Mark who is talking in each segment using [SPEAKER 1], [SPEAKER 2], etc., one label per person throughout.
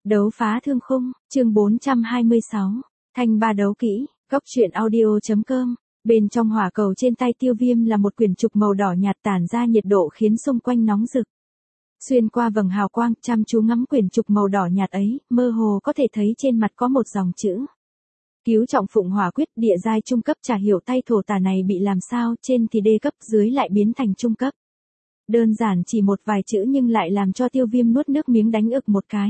[SPEAKER 1] Đấu phá thương khung, chương 426, thanh ba đấu kỹ, góc truyện audio.com. Bên trong hỏa cầu trên tay Tiêu Viêm là một quyển trục màu đỏ nhạt tản ra nhiệt độ khiến xung quanh nóng rực. Xuyên qua vầng hào quang, chăm chú ngắm quyển trục màu đỏ nhạt ấy, mơ hồ có thể thấy trên mặt có một dòng chữ. Cứu trọng phụng hỏa quyết, địa giai trung cấp. Chả hiểu tay thổ tả này bị làm sao, trên thì đê cấp, dưới lại biến thành trung cấp. Đơn giản chỉ một vài chữ nhưng lại làm cho Tiêu Viêm nuốt nước miếng đánh ực một cái.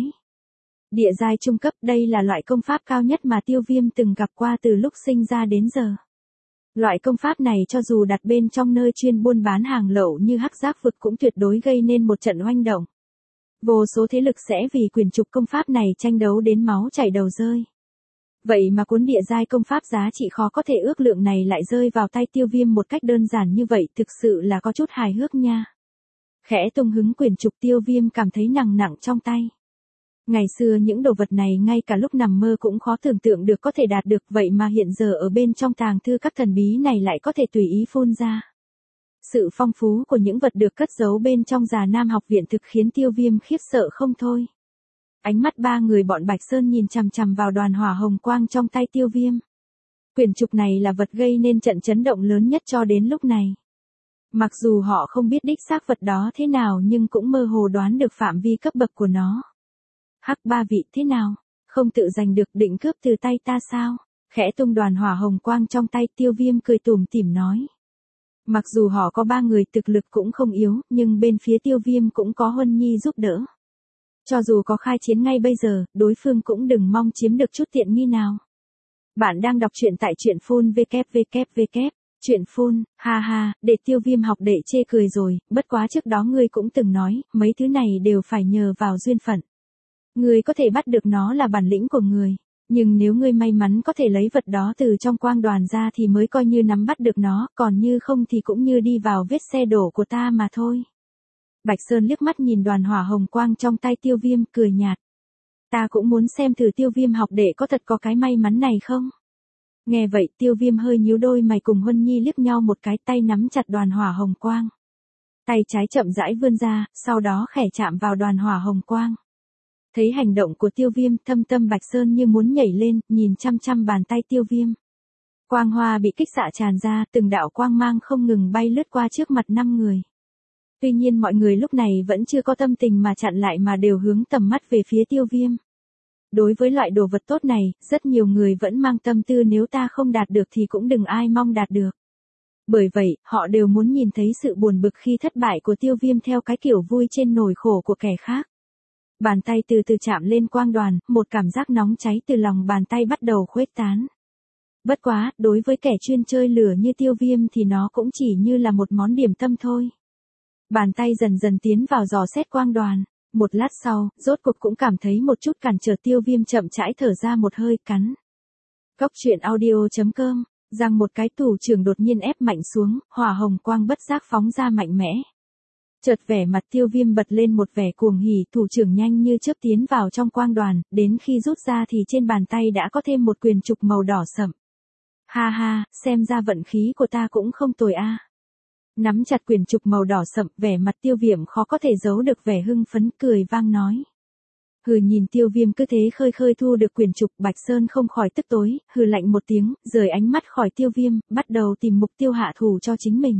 [SPEAKER 1] Địa giai trung cấp, đây là loại công pháp cao nhất mà Tiêu Viêm từng gặp qua từ lúc sinh ra đến giờ. Loại công pháp này cho dù đặt bên trong nơi chuyên buôn bán hàng lậu như Hắc Giác vực cũng tuyệt đối gây nên một trận oanh động. Vô số thế lực sẽ vì quyển trục công pháp này tranh đấu đến máu chảy đầu rơi. Vậy mà cuốn địa giai công pháp giá trị khó có thể ước lượng này lại rơi vào tay Tiêu Viêm một cách đơn giản như vậy, thực sự là có chút hài hước nha. Khẽ tung hứng quyển trục, Tiêu Viêm cảm thấy nặng nặng trong tay. Ngày xưa những đồ vật này ngay cả lúc nằm mơ cũng khó tưởng tượng được có thể đạt được, vậy mà hiện giờ ở bên trong tàng thư các thần bí này lại có thể tùy ý phun ra. Sự phong phú của những vật được cất giấu bên trong Già Nam học viện thực khiến Tiêu Viêm khiếp sợ không thôi. Ánh mắt ba người bọn Bạch Sơn nhìn chằm chằm vào đoàn hỏa hồng quang trong tay Tiêu Viêm. Quyển trục này là vật gây nên trận chấn động lớn nhất cho đến lúc này. Mặc dù họ không biết đích xác vật đó thế nào nhưng cũng mơ hồ đoán được phạm vi cấp bậc của nó. Hắc ba vị thế nào? Không tự giành được, định cướp từ tay ta sao? Khẽ tung đoàn hỏa hồng quang trong tay, Tiêu Viêm cười tủm tỉm nói. Mặc dù họ có ba người thực lực cũng không yếu, nhưng bên phía Tiêu Viêm cũng có Huân Nhi giúp đỡ. Cho dù có khai chiến ngay bây giờ, đối phương cũng đừng mong chiếm được chút tiện nghi nào. Bạn đang đọc truyện tại truyện phun www. Truyện phun, ha ha, để Tiêu Viêm học đệ chê cười rồi, bất quá trước đó ngươi cũng từng nói, mấy thứ này đều phải nhờ vào duyên phận. Ngươi có thể bắt được nó là bản lĩnh của người, nhưng nếu ngươi may mắn có thể lấy vật đó từ trong quang đoàn ra thì mới coi như nắm bắt được nó, còn như không thì cũng như đi vào vết xe đổ của ta mà thôi. Bạch Sơn liếc mắt nhìn đoàn hỏa hồng quang trong tay Tiêu Viêm, cười nhạt. Ta cũng muốn xem thử Tiêu Viêm học đệ có thật có cái may mắn này không? Nghe vậy Tiêu Viêm hơi nhíu đôi mày, cùng Huân Nhi liếc nhau một cái, tay nắm chặt đoàn hỏa hồng quang. Tay trái chậm rãi vươn ra, sau đó khẽ chạm vào đoàn hỏa hồng quang. Thấy hành động của Tiêu Viêm, thâm tâm Bạch Sơn như muốn nhảy lên, nhìn chăm chăm bàn tay Tiêu Viêm. Quang hoa bị kích xạ tràn ra, từng đạo quang mang không ngừng bay lướt qua trước mặt 5 người. Tuy nhiên mọi người lúc này vẫn chưa có tâm tình mà chặn lại mà đều hướng tầm mắt về phía Tiêu Viêm. Đối với loại đồ vật tốt này, rất nhiều người vẫn mang tâm tư nếu ta không đạt được thì cũng đừng ai mong đạt được. Bởi vậy, họ đều muốn nhìn thấy sự buồn bực khi thất bại của Tiêu Viêm theo cái kiểu vui trên nỗi khổ của kẻ khác. Bàn tay từ từ chạm lên quang đoàn, một cảm giác nóng cháy từ lòng bàn tay bắt đầu khuếch tán. Bất quá, đối với kẻ chuyên chơi lửa như Tiêu Viêm thì nó cũng chỉ như là một món điểm tâm thôi. Bàn tay dần dần tiến vào dò xét quang đoàn. Một lát sau, rốt cuộc cũng cảm thấy một chút cản trở, Tiêu Viêm chậm rãi thở ra một hơi, cắn. Góc truyện audio.com, rằng một cái thủ trưởng đột nhiên ép mạnh xuống, hỏa hồng quang bất giác phóng ra mạnh mẽ. Chợt vẻ mặt Tiêu Viêm bật lên một vẻ cuồng hỉ, thủ trưởng nhanh như chớp tiến vào trong quang đoàn, đến khi rút ra thì trên bàn tay đã có thêm một quyển trục màu đỏ sậm. Ha ha, xem ra vận khí của ta cũng không tồi a. Nắm chặt quyển trục màu đỏ sậm, vẻ mặt Tiêu Viêm khó có thể giấu được vẻ hưng phấn, cười vang nói. Hừ, nhìn Tiêu Viêm cứ thế khơi khơi thu được quyển trục, Bạch Sơn không khỏi tức tối, hừ lạnh một tiếng, rời ánh mắt khỏi Tiêu Viêm, bắt đầu tìm mục tiêu hạ thủ cho chính mình.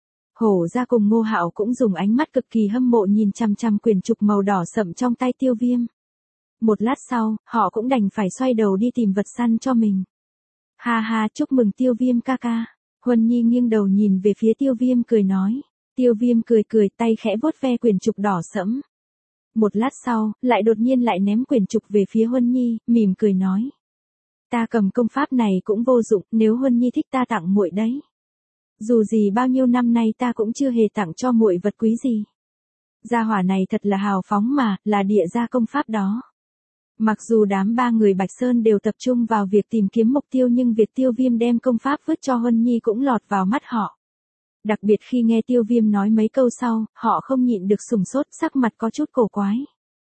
[SPEAKER 1] Hổ ra cùng Ngô Hạo cũng dùng ánh mắt cực kỳ hâm mộ nhìn chăm chăm quyển trục màu đỏ sậm trong tay Tiêu Viêm. Một lát sau, họ cũng đành phải xoay đầu đi tìm vật săn cho mình. Ha ha, chúc mừng Tiêu Viêm ca ca. Huân Nhi nghiêng đầu nhìn về phía Tiêu Viêm cười nói. Tiêu Viêm cười cười, tay khẽ vuốt ve quyển trục đỏ sẫm. Một lát sau, lại đột nhiên lại ném quyển trục về phía Huân Nhi, mỉm cười nói. Ta cầm công pháp này cũng vô dụng, nếu Huân Nhi thích ta tặng muội đấy. Dù gì bao nhiêu năm nay ta cũng chưa hề tặng cho muội vật quý gì. Gia hỏa này thật là hào phóng mà, là địa gia công pháp đó. Mặc dù đám ba người Bạch Sơn đều tập trung vào việc tìm kiếm mục tiêu nhưng việc Tiêu Viêm đem công pháp vứt cho Huân Nhi cũng lọt vào mắt họ. Đặc biệt khi nghe Tiêu Viêm nói mấy câu sau, họ không nhịn được sửng sốt, sắc mặt có chút cổ quái.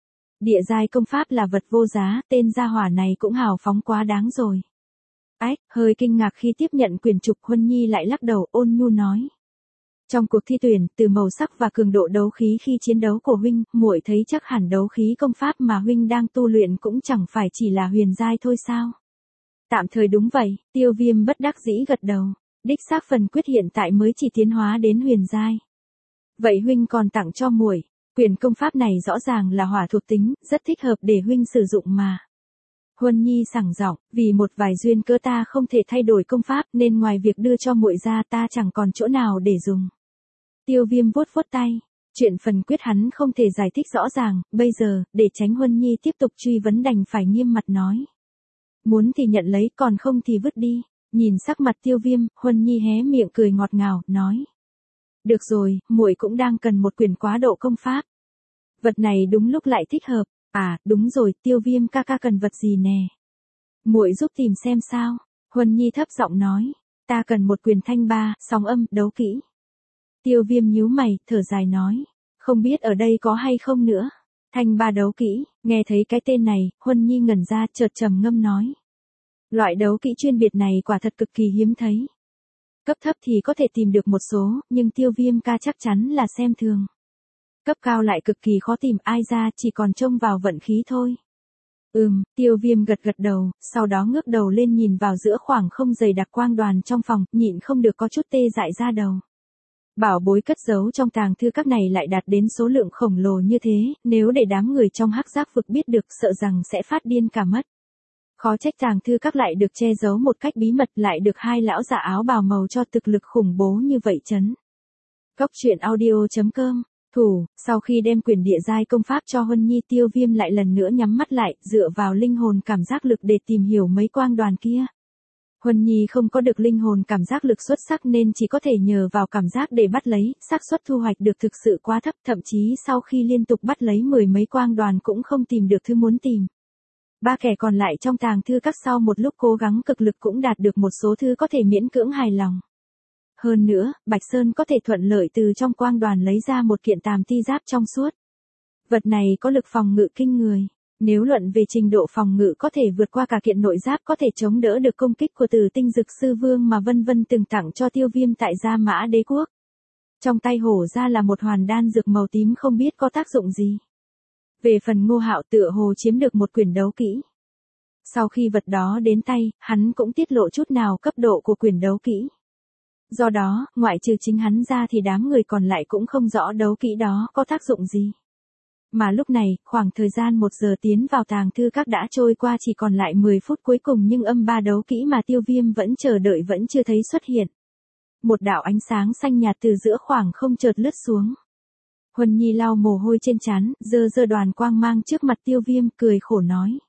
[SPEAKER 1] Địa giai công pháp là vật vô giá, tên gia hỏa này cũng hào phóng quá đáng rồi. Ách, hơi kinh ngạc khi tiếp nhận quyển trục, Huân Nhi lại lắc đầu, ôn nhu nói. Trong cuộc thi tuyển, từ màu sắc và cường độ đấu khí khi chiến đấu của huynh, muội thấy chắc hẳn đấu khí công pháp mà huynh đang tu luyện cũng chẳng phải chỉ là huyền giai thôi sao? Tạm thời đúng vậy, Tiêu Viêm bất đắc dĩ gật đầu. Đích xác phần quyết hiện tại mới chỉ tiến hóa đến huyền giai. Vậy huynh còn tặng cho muội, quyển công pháp này rõ ràng là hỏa thuộc tính, rất thích hợp để huynh sử dụng mà. Huân Nhi sảng giọng, vì một vài duyên cớ ta không thể thay đổi công pháp nên ngoài việc đưa cho muội ra ta chẳng còn chỗ nào để dùng. Tiêu Viêm vuốt vuốt tay, chuyện phần quyết hắn không thể giải thích rõ ràng, bây giờ, để tránh Huân Nhi tiếp tục truy vấn đành phải nghiêm mặt nói. Muốn thì nhận lấy, còn không thì vứt đi. Nhìn sắc mặt Tiêu Viêm, Huân Nhi hé miệng cười ngọt ngào, nói. Được rồi, muội cũng đang cần một quyển quá độ công pháp. Vật này đúng lúc lại thích hợp. À, đúng rồi, Tiêu Viêm ca ca cần vật gì nè? Muội giúp tìm xem sao. Huân Nhi thấp giọng nói. Ta cần một quyển thanh ba, sóng âm, đấu kỹ. Tiêu Viêm nhíu mày, thở dài nói. Không biết ở đây có hay không nữa. Thanh ba đấu kỹ, nghe thấy cái tên này, Huân Nhi ngẩn ra chợt trầm ngâm nói. Loại đấu kỹ chuyên biệt này quả thật cực kỳ hiếm thấy. Cấp thấp thì có thể tìm được một số, nhưng Tiêu Viêm ca chắc chắn là xem thường. Cấp cao lại cực kỳ khó tìm, ai ra chỉ còn trông vào vận khí thôi. Tiêu Viêm gật gật đầu, sau đó ngước đầu lên nhìn vào giữa khoảng không dày đặc quang đoàn trong phòng, nhịn không được có chút tê dại ra đầu. Bảo bối cất giấu trong tàng thư các này lại đạt đến số lượng khổng lồ như thế, nếu để đám người trong hắc giác vực biết được sợ rằng sẽ phát điên cả mất. Khó trách tàng thư các lại được che giấu một cách bí mật, lại được hai lão giả áo bào màu cho thực lực khủng bố như vậy chấn. Góc truyện audio.com. Thủ, sau khi đem quyển địa giai công pháp cho Huân Nhi, Tiêu Viêm lại lần nữa nhắm mắt lại, dựa vào linh hồn cảm giác lực để tìm hiểu mấy quang đoàn kia. Huân Nhi không có được linh hồn cảm giác lực xuất sắc nên chỉ có thể nhờ vào cảm giác để bắt lấy, xác suất thu hoạch được thực sự quá thấp, thậm chí sau khi liên tục bắt lấy mười mấy quang đoàn cũng không tìm được thứ muốn tìm. Ba kẻ còn lại trong tàng thư các sau một lúc cố gắng cực lực cũng đạt được một số thứ có thể miễn cưỡng hài lòng. Hơn nữa, Bạch Sơn có thể thuận lợi từ trong quang đoàn lấy ra một kiện tàm ti giáp trong suốt. Vật này có lực phòng ngự kinh người. Nếu luận về trình độ phòng ngự có thể vượt qua cả kiện nội giáp, có thể chống đỡ được công kích của Tử Tinh Dực Sư Vương mà Vân Vân từng tặng cho Tiêu Viêm tại Gia Mã Đế Quốc. Trong tay hổ ra là một hoàn đan dược màu tím không biết có tác dụng gì. Về phần Ngô Hạo tựa hồ chiếm được một quyển đấu kỹ. Sau khi vật đó đến tay, hắn cũng tiết lộ chút nào cấp độ của quyển đấu kỹ. Do đó, ngoại trừ chính hắn ra thì đám người còn lại cũng không rõ đấu kỹ đó có tác dụng gì. Mà lúc này, khoảng thời gian 1 giờ tiến vào tàng thư các đã trôi qua, chỉ còn lại 10 phút cuối cùng nhưng âm ba đấu kỹ mà Tiêu Viêm vẫn chờ đợi vẫn chưa thấy xuất hiện. Một đạo ánh sáng xanh nhạt từ giữa khoảng không chợt lướt xuống. Huân Nhi lau mồ hôi trên trán, giơ đoàn quang mang trước mặt Tiêu Viêm, cười khổ nói.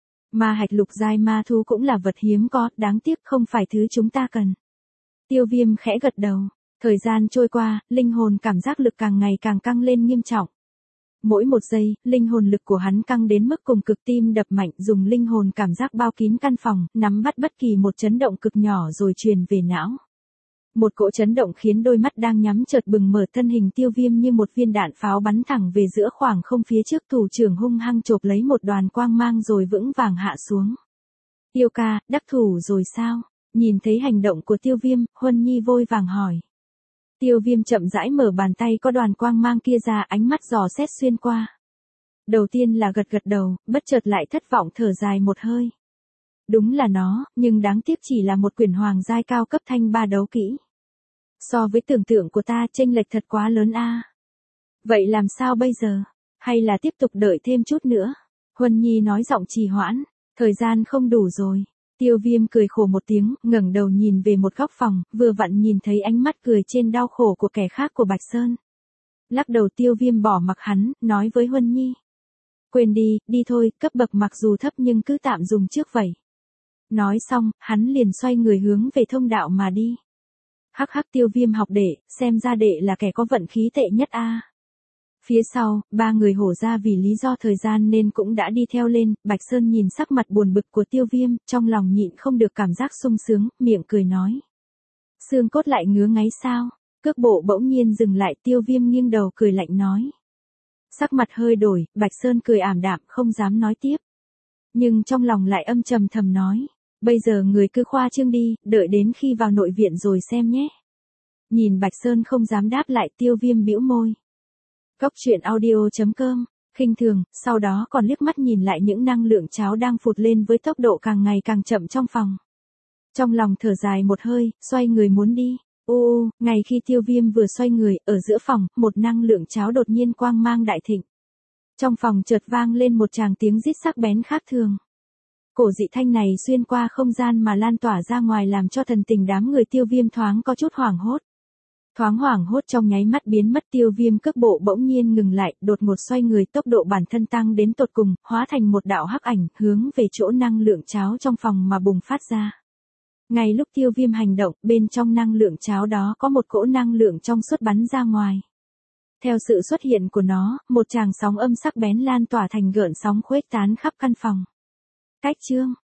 [SPEAKER 1] Ma hạch lục giai ma thú cũng là vật hiếm có, đáng tiếc không phải thứ chúng ta cần. Tiêu Viêm khẽ gật đầu. Thời gian trôi qua, linh hồn cảm giác lực càng ngày càng căng lên nghiêm trọng. Mỗi một giây, linh hồn lực của hắn căng đến mức cùng cực, tim đập mạnh, dùng linh hồn cảm giác bao kín căn phòng, nắm bắt bất kỳ một chấn động cực nhỏ rồi truyền về não. Một cỗ chấn động khiến đôi mắt đang nhắm chợt bừng mở, thân hình Tiêu Viêm như một viên đạn pháo bắn thẳng về giữa khoảng không phía trước, thủ trưởng hung hăng chộp lấy một đoàn quang mang rồi vững vàng hạ xuống. Tiêu ca, đắc thủ rồi sao? Nhìn thấy hành động của Tiêu Viêm, Huân Nhi vội vàng hỏi. Tiêu Viêm chậm rãi mở bàn tay có đoàn quang mang kia ra, ánh mắt dò xét xuyên qua. Đầu tiên là gật gật đầu, bất chợt lại thất vọng thở dài một hơi. Đúng là nó, nhưng đáng tiếc chỉ là một quyển hoàng giai cao cấp thanh ba đấu kỹ. So với tưởng tượng của ta, chênh lệch thật quá lớn a. Vậy làm sao bây giờ? Hay là tiếp tục đợi thêm chút nữa? Huân Nhi nói giọng trì hoãn, thời gian không đủ rồi. Tiêu Viêm cười khổ một tiếng, ngẩng đầu nhìn về một góc phòng, vừa vặn nhìn thấy ánh mắt cười trên đau khổ của kẻ khác của Bạch Sơn. Lắc đầu, Tiêu Viêm bỏ mặc hắn, nói với Huân Nhi. Quên đi, đi thôi, cấp bậc mặc dù thấp nhưng cứ tạm dùng trước vậy. Nói xong, hắn liền xoay người hướng về thông đạo mà đi. Hắc hắc, Tiêu Viêm học đệ, xem ra đệ là kẻ có vận khí tệ nhất a. Phía sau, ba người hổ ra vì lý do thời gian nên cũng đã đi theo lên. Bạch Sơn nhìn sắc mặt buồn bực của Tiêu Viêm, trong lòng nhịn không được cảm giác sung sướng, miệng cười nói. Xương cốt lại ngứa ngáy sao? Cước bộ bỗng nhiên dừng lại, Tiêu Viêm nghiêng đầu cười lạnh nói. Sắc mặt hơi đổi, Bạch Sơn cười ảm đạm, không dám nói tiếp. Nhưng trong lòng lại âm trầm thầm nói. Bây giờ người cứ khoa trương đi, đợi đến khi vào nội viện rồi xem nhé. Nhìn Bạch Sơn không dám đáp lại, Tiêu Viêm bĩu môi. Cốc truyện audio.com, khinh thường, sau đó còn liếc mắt nhìn lại những năng lượng cháo đang phụt lên với tốc độ càng ngày càng chậm trong phòng. Trong lòng thở dài một hơi, xoay người muốn đi. Ngay khi Tiêu Viêm vừa xoay người, ở giữa phòng, một năng lượng cháo đột nhiên quang mang đại thịnh. Trong phòng chợt vang lên một tràng tiếng rít sắc bén khác thường. Cổ dị thanh này xuyên qua không gian mà lan tỏa ra ngoài, làm cho thần tình đám người Tiêu Viêm thoáng có chút hoảng hốt. Thoáng hoảng hốt trong nháy mắt biến mất, Tiêu Viêm cước bộ bỗng nhiên ngừng lại, đột ngột xoay người, tốc độ bản thân tăng đến tột cùng, hóa thành một đạo hắc ảnh, hướng về chỗ năng lượng cháo trong phòng mà bùng phát ra. Ngay lúc Tiêu Viêm hành động, bên trong năng lượng cháo đó có một cỗ năng lượng trong suốt bắn ra ngoài. Theo sự xuất hiện của nó, một tràng sóng âm sắc bén lan tỏa thành gợn sóng khuếch tán khắp căn phòng. Cách chương